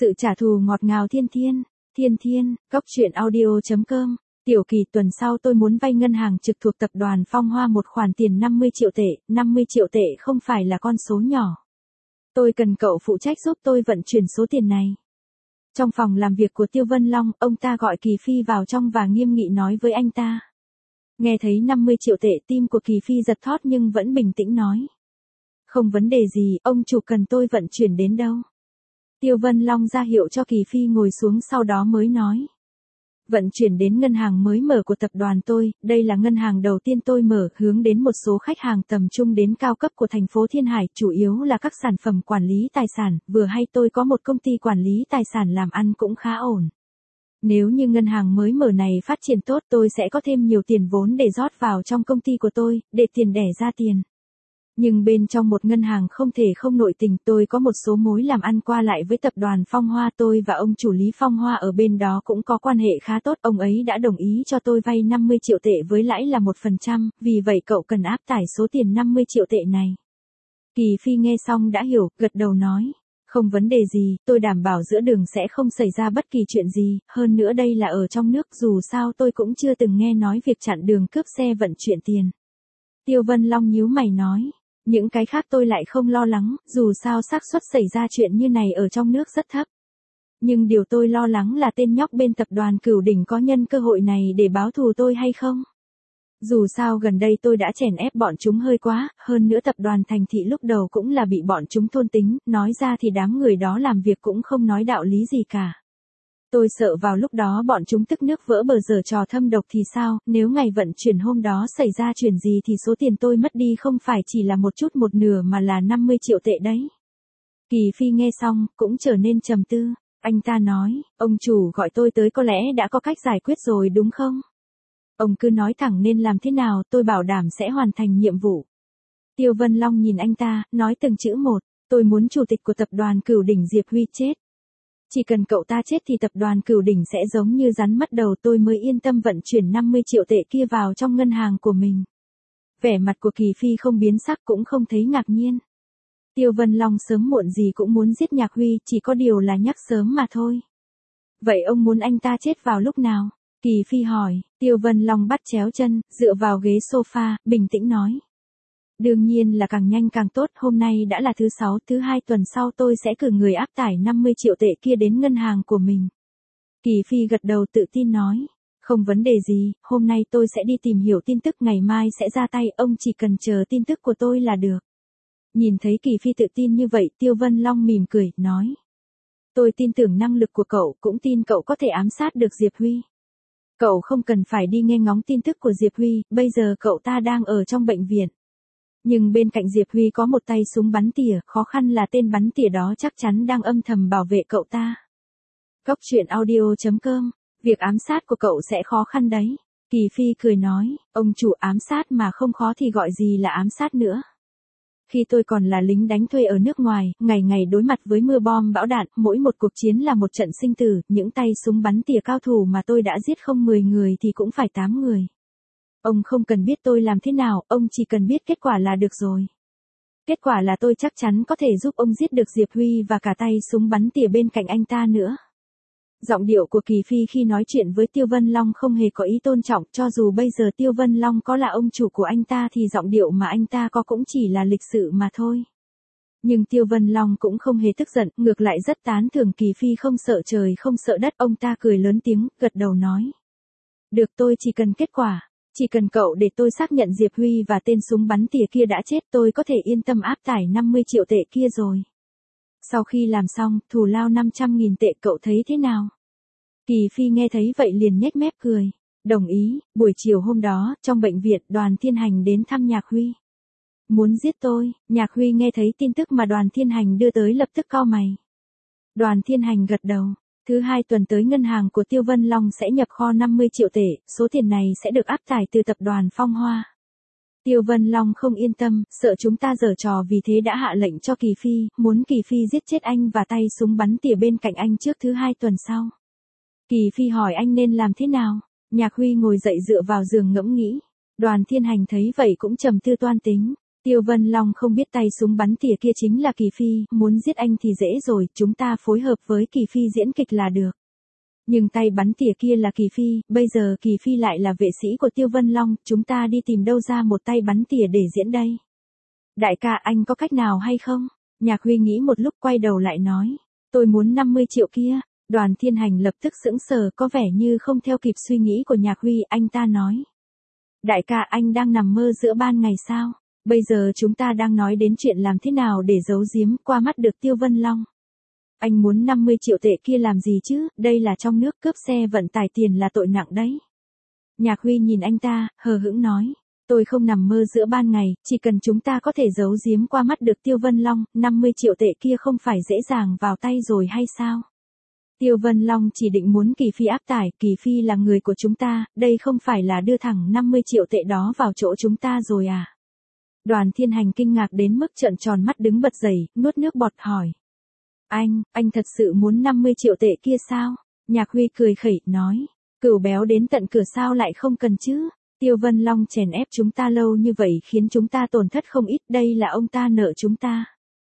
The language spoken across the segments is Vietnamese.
Sự trả thù ngọt ngào thiên thiên. Thiên thiên, Cốc truyện audio.com. Tiểu Kỳ, tuần sau tôi muốn vay ngân hàng trực thuộc tập đoàn Phong Hoa một khoản tiền 50 triệu tệ. 50 triệu tệ không phải là con số nhỏ. Tôi cần cậu phụ trách giúp tôi vận chuyển số tiền này. Trong phòng làm việc của Tiêu Vân Long, ông ta gọi Kỳ Phi vào trong và nghiêm nghị nói với anh ta. Nghe thấy 50 triệu tệ, tim của Kỳ Phi giật thót nhưng vẫn bình tĩnh nói. Không vấn đề gì, ông chủ cần tôi vận chuyển đến đâu? Tiêu Vân Long ra hiệu cho Kỳ Phi ngồi xuống, sau đó mới nói. Vận chuyển đến ngân hàng mới mở của tập đoàn tôi, đây là ngân hàng đầu tiên tôi mở, hướng đến một số khách hàng tầm trung đến cao cấp của thành phố Thiên Hải, chủ yếu là các sản phẩm quản lý tài sản, vừa hay tôi có một công ty quản lý tài sản làm ăn cũng khá ổn. Nếu như ngân hàng mới mở này phát triển tốt, tôi sẽ có thêm nhiều tiền vốn để rót vào trong công ty của tôi, để tiền đẻ ra tiền. Nhưng bên trong một ngân hàng không thể không nội tình, tôi có một số mối làm ăn qua lại với tập đoàn Phong Hoa, tôi và ông chủ Lý Phong Hoa ở bên đó cũng có quan hệ khá tốt, ông ấy đã đồng ý cho tôi vay 50 triệu tệ với lãi là 1%, vì vậy cậu cần áp tải số tiền 50 triệu tệ này. Kỳ Phi nghe xong đã hiểu, gật đầu nói. Không vấn đề gì, tôi đảm bảo giữa đường sẽ không xảy ra bất kỳ chuyện gì, hơn nữa đây là ở trong nước, dù sao tôi cũng chưa từng nghe nói việc chặn đường cướp xe vận chuyển tiền. Tiêu Vân Long nhíu mày nói. Những cái khác tôi lại không lo lắng, dù sao xác suất xảy ra chuyện như này ở trong nước rất thấp. Nhưng điều tôi lo lắng là tên nhóc bên tập đoàn Cửu Đỉnh có nhân cơ hội này để báo thù tôi hay không? Dù sao gần đây tôi đã chèn ép bọn chúng hơi quá, hơn nữa tập đoàn Thành Thị lúc đầu cũng là bị bọn chúng thôn tính, nói ra thì đám người đó làm việc cũng không nói đạo lý gì cả. Tôi sợ vào lúc đó bọn chúng tức nước vỡ bờ giở trò thâm độc thì sao, nếu ngày vận chuyển hôm đó xảy ra chuyện gì thì số tiền tôi mất đi không phải chỉ là một chút một nửa mà là 50 triệu tệ đấy. Kỳ Phi nghe xong, cũng trở nên trầm tư, anh ta nói, ông chủ gọi tôi tới có lẽ đã có cách giải quyết rồi đúng không? Ông cứ nói thẳng nên làm thế nào, tôi bảo đảm sẽ hoàn thành nhiệm vụ. Tiêu Vân Long nhìn anh ta, nói từng chữ một, tôi muốn chủ tịch của tập đoàn Cửu Đỉnh Diệp Huy chết. Chỉ cần cậu ta chết thì tập đoàn Cửu Đỉnh sẽ giống như rắn mất đầu, tôi mới yên tâm vận chuyển 50 triệu tệ kia vào trong ngân hàng của mình. Vẻ mặt của Kỳ Phi không biến sắc, cũng không thấy ngạc nhiên. Tiêu Vân Long sớm muộn gì cũng muốn giết Nhạc Huy, chỉ có điều là nhắc sớm mà thôi. Vậy ông muốn anh ta chết vào lúc nào? Kỳ Phi hỏi. Tiêu Vân Long bắt chéo chân, dựa vào ghế sofa, bình tĩnh nói. Đương nhiên là càng nhanh càng tốt, hôm nay đã là thứ 6, thứ 2 tuần sau tôi sẽ cử người áp tải 50 triệu tệ kia đến ngân hàng của mình. Kỳ Phi gật đầu tự tin nói, không vấn đề gì, hôm nay tôi sẽ đi tìm hiểu tin tức, ngày mai sẽ ra tay, ông chỉ cần chờ tin tức của tôi là được. Nhìn thấy Kỳ Phi tự tin như vậy, Tiêu Vân Long mỉm cười, nói. Tôi tin tưởng năng lực của cậu, cũng tin cậu có thể ám sát được Diệp Huy. Cậu không cần phải đi nghe ngóng tin tức của Diệp Huy, bây giờ cậu ta đang ở trong bệnh viện. Nhưng bên cạnh Diệp Huy có một tay súng bắn tỉa, khó khăn là tên bắn tỉa đó chắc chắn đang âm thầm bảo vệ cậu ta. Cốc truyện audio.com, việc ám sát của cậu sẽ khó khăn đấy. Kỳ Phi cười nói, ông chủ ám sát mà không khó thì gọi gì là ám sát nữa. Khi tôi còn là lính đánh thuê ở nước ngoài, ngày ngày đối mặt với mưa bom bão đạn, mỗi một cuộc chiến là một trận sinh tử, những tay súng bắn tỉa cao thủ mà tôi đã giết không 10 người thì cũng phải 8 người. Ông không cần biết tôi làm thế nào, ông chỉ cần biết kết quả là được rồi. Kết quả là tôi chắc chắn có thể giúp ông giết được Diệp Huy và cả tay súng bắn tỉa bên cạnh anh ta nữa. Giọng điệu của Kỳ Phi khi nói chuyện với Tiêu Vân Long không hề có ý tôn trọng, cho dù bây giờ Tiêu Vân Long có là ông chủ của anh ta thì giọng điệu mà anh ta có cũng chỉ là lịch sự mà thôi. Nhưng Tiêu Vân Long cũng không hề tức giận, ngược lại rất tán thưởng Kỳ Phi không sợ trời không sợ đất, ông ta cười lớn tiếng, gật đầu nói. Được, tôi chỉ cần kết quả. Chỉ cần cậu để tôi xác nhận Diệp Huy và tên súng bắn tỉa kia đã chết, tôi có thể yên tâm áp tải 50 triệu tệ kia rồi. Sau khi làm xong, thù lao 500.000 tệ cậu thấy thế nào? Kỳ Phi nghe thấy vậy liền nhếch mép cười. Đồng ý. Buổi chiều hôm đó, trong bệnh viện, Đoàn Thiên Hành đến thăm Nhạc Huy. Muốn giết tôi? Nhạc Huy nghe thấy tin tức mà Đoàn Thiên Hành đưa tới lập tức cau mày. Đoàn Thiên Hành gật đầu. Thứ 2 tuần tới ngân hàng của Tiêu Vân Long sẽ nhập kho 50 triệu tệ, số tiền này sẽ được áp tải từ tập đoàn Phong Hoa. Tiêu Vân Long không yên tâm, sợ chúng ta giở trò, vì thế đã hạ lệnh cho Kỳ Phi, muốn Kỳ Phi giết chết anh và tay súng bắn tỉa bên cạnh anh trước thứ 2 tuần sau. Kỳ Phi hỏi anh nên làm thế nào? Nhạc Huy ngồi dậy dựa vào giường ngẫm nghĩ. Đoàn Thiên Hành thấy vậy cũng trầm tư toan tính. Tiêu Vân Long không biết tay súng bắn tỉa kia chính là Kỳ Phi, muốn giết anh thì dễ rồi, chúng ta phối hợp với Kỳ Phi diễn kịch là được. Nhưng tay bắn tỉa kia là Kỳ Phi, bây giờ Kỳ Phi lại là vệ sĩ của Tiêu Vân Long, chúng ta đi tìm đâu ra một tay bắn tỉa để diễn đây? Đại ca anh có cách nào hay không? Nhạc Huy nghĩ một lúc quay đầu lại nói. Tôi muốn 50 triệu kia. Đoàn Thiên Hành lập tức sững sờ, có vẻ như không theo kịp suy nghĩ của Nhạc Huy, anh ta nói. Đại ca anh đang nằm mơ giữa ban ngày sao? Bây giờ chúng ta đang nói đến chuyện làm thế nào để giấu giếm qua mắt được Tiêu Vân Long. Anh muốn 50 triệu tệ kia làm gì chứ, đây là trong nước, cướp xe vận tải tiền là tội nặng đấy. Nhạc Huy nhìn anh ta, hờ hững nói. Tôi không nằm mơ giữa ban ngày, chỉ cần chúng ta có thể giấu giếm qua mắt được Tiêu Vân Long, 50 triệu tệ kia không phải dễ dàng vào tay rồi hay sao? Tiêu Vân Long chỉ định muốn Kỳ Phi áp tải, Kỳ Phi là người của chúng ta, đây không phải là đưa thẳng 50 triệu tệ đó vào chỗ chúng ta rồi à? Đoàn Thiên Hành kinh ngạc đến mức trợn tròn mắt đứng bật dậy, nuốt nước bọt hỏi. Anh thật sự muốn 50 triệu tệ kia sao? Nhạc Huy cười khẩy, nói. Cửu béo đến tận cửa sao lại không cần chứ? Tiêu Vân Long chèn ép chúng ta lâu như vậy khiến chúng ta tổn thất không ít, đây là ông ta nợ chúng ta.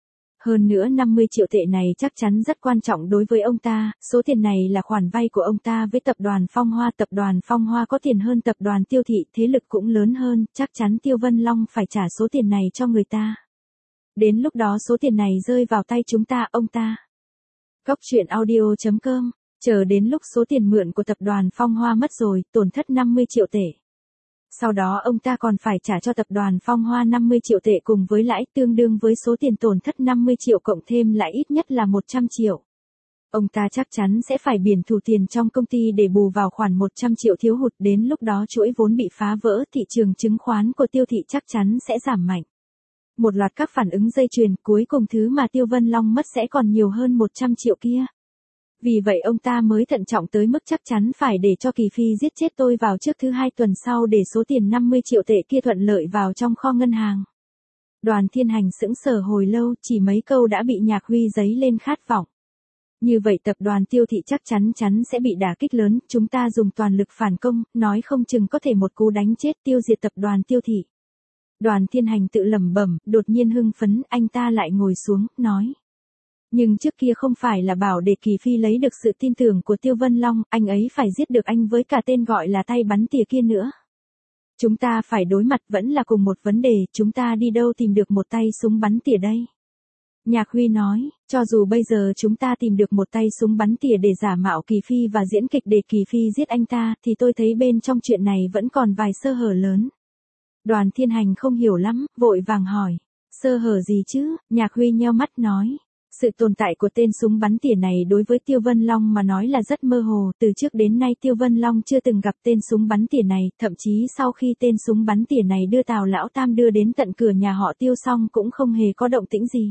Hơn nữa 50 triệu tệ này chắc chắn rất quan trọng đối với ông ta, số tiền này là khoản vay của ông ta với tập đoàn Phong Hoa có tiền hơn tập đoàn Tiêu Thị, thế lực cũng lớn hơn, chắc chắn Tiêu Vân Long phải trả số tiền này cho người ta. Đến lúc đó số tiền này rơi vào tay chúng ta, ông ta. Cóc truyện audio.com, chờ đến lúc số tiền mượn của tập đoàn Phong Hoa mất rồi, tổn thất 50 triệu tệ. Sau đó ông ta còn phải trả cho tập đoàn Phong Hoa 50 triệu tệ cùng với lãi, tương đương với số tiền tổn thất 50 triệu cộng thêm lại ít nhất là 100 triệu. Ông ta chắc chắn sẽ phải biển thủ tiền trong công ty để bù vào khoản 100 triệu thiếu hụt, đến lúc đó chuỗi vốn bị phá vỡ, thị trường chứng khoán của Tiêu Thị chắc chắn sẽ giảm mạnh. Một loạt các phản ứng dây chuyền, cuối cùng thứ mà Tiêu Vân Long mất sẽ còn nhiều hơn 100 triệu kia. Vì vậy ông ta mới thận trọng tới mức chắc chắn phải để cho Kỳ Phi giết chết tôi vào trước thứ 2 tuần sau để số tiền 50 triệu tệ kia thuận lợi vào trong kho ngân hàng. Đoàn Thiên Hành sững sờ hồi lâu, chỉ mấy câu đã bị Nhạc Huy dấy lên khát vọng. Như vậy tập đoàn Tiêu Thị chắc chắn sẽ bị đả kích lớn, chúng ta dùng toàn lực phản công, nói không chừng có thể một cú đánh chết tiêu diệt tập đoàn Tiêu Thị. Đoàn Thiên Hành tự lẩm bẩm, đột nhiên hưng phấn, anh ta lại ngồi xuống, nói. Nhưng trước kia không phải là bảo để Kỳ Phi lấy được sự tin tưởng của Tiêu Vân Long, anh ấy phải giết được anh với cả tên gọi là tay bắn tỉa kia nữa. Chúng ta phải đối mặt vẫn là cùng một vấn đề, chúng ta đi đâu tìm được một tay súng bắn tỉa đây? Nhạc Huy nói, cho dù bây giờ chúng ta tìm được một tay súng bắn tỉa để giả mạo Kỳ Phi và diễn kịch để Kỳ Phi giết anh ta, thì tôi thấy bên trong chuyện này vẫn còn vài sơ hở lớn. Đoàn Thiên Hành không hiểu lắm, vội vàng hỏi, sơ hở gì chứ? Nhạc Huy nheo mắt nói. Sự tồn tại của tên súng bắn tỉa này đối với Tiêu Vân Long mà nói là rất mơ hồ, từ trước đến nay Tiêu Vân Long chưa từng gặp tên súng bắn tỉa này, thậm chí sau khi tên súng bắn tỉa này đưa Tào Lão Tam đưa đến tận cửa nhà họ Tiêu xong cũng không hề có động tĩnh gì.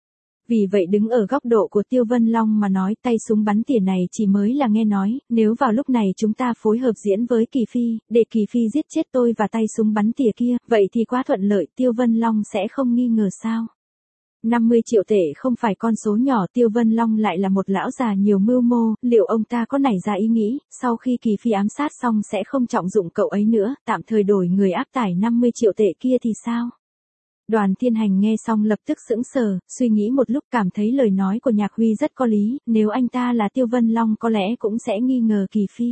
Vì vậy đứng ở góc độ của Tiêu Vân Long mà nói tay súng bắn tỉa này chỉ mới là nghe nói, nếu vào lúc này chúng ta phối hợp diễn với Kỳ Phi, để Kỳ Phi giết chết tôi và tay súng bắn tỉa kia, vậy thì quá thuận lợi, Tiêu Vân Long sẽ không nghi ngờ sao. 50 triệu tệ không phải con số nhỏ, Tiêu Vân Long lại là một lão già nhiều mưu mô, liệu ông ta có nảy ra ý nghĩ, sau khi Kỳ Phi ám sát xong sẽ không trọng dụng cậu ấy nữa, tạm thời đổi người áp tải 50 triệu tệ kia thì sao? Đoàn Thiên Hành nghe xong lập tức sững sờ, suy nghĩ một lúc cảm thấy lời nói của Nhạc Huy rất có lý, nếu anh ta là Tiêu Vân Long có lẽ cũng sẽ nghi ngờ Kỳ Phi.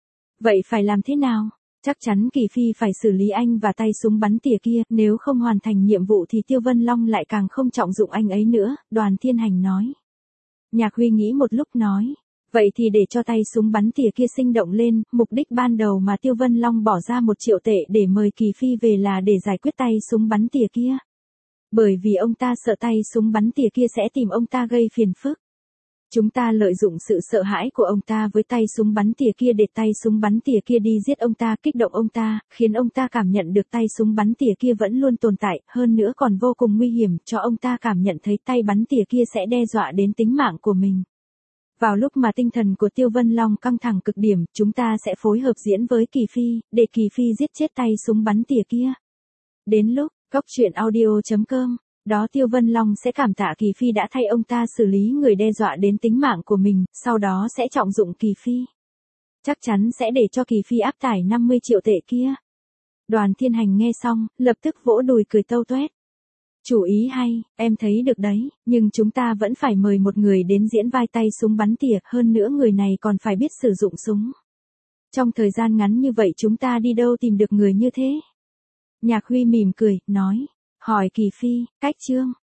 Vậy phải làm thế nào? Chắc chắn Kỳ Phi phải xử lý anh và tay súng bắn tỉa kia, nếu không hoàn thành nhiệm vụ thì Tiêu Vân Long lại càng không trọng dụng anh ấy nữa, Đoàn Thiên Hành nói. Nhạc Huy nghĩ một lúc nói, vậy thì để cho tay súng bắn tỉa kia sinh động lên, mục đích ban đầu mà Tiêu Vân Long bỏ ra 1 triệu tệ để mời Kỳ Phi về là để giải quyết tay súng bắn tỉa kia. Bởi vì ông ta sợ tay súng bắn tỉa kia sẽ tìm ông ta gây phiền phức. Chúng ta lợi dụng sự sợ hãi của ông ta với tay súng bắn tỉa kia để tay súng bắn tỉa kia đi giết ông ta, kích động ông ta, khiến ông ta cảm nhận được tay súng bắn tỉa kia vẫn luôn tồn tại, hơn nữa còn vô cùng nguy hiểm, cho ông ta cảm nhận thấy tay bắn tỉa kia sẽ đe dọa đến tính mạng của mình. Vào lúc mà tinh thần của Tiêu Vân Long căng thẳng cực điểm, chúng ta sẽ phối hợp diễn với Kỳ Phi, để Kỳ Phi giết chết tay súng bắn tỉa kia. Đến lúc, cóc truyện audio.com, đó Tiêu Vân Long sẽ cảm tạ Kỳ Phi đã thay ông ta xử lý người đe dọa đến tính mạng của mình, sau đó sẽ trọng dụng Kỳ Phi. Chắc chắn sẽ để cho Kỳ Phi áp tải 50 triệu tệ kia. Đoàn Thiên Hành nghe xong, lập tức vỗ đùi cười tâu tuét. Chủ ý hay, em thấy được đấy, nhưng chúng ta vẫn phải mời một người đến diễn vai tay súng bắn tỉa, hơn nữa người này còn phải biết sử dụng súng. Trong thời gian ngắn như vậy chúng ta đi đâu tìm được người như thế? Nhạc Huy mỉm cười, nói. Hỏi Kỳ Phi, cách Trương,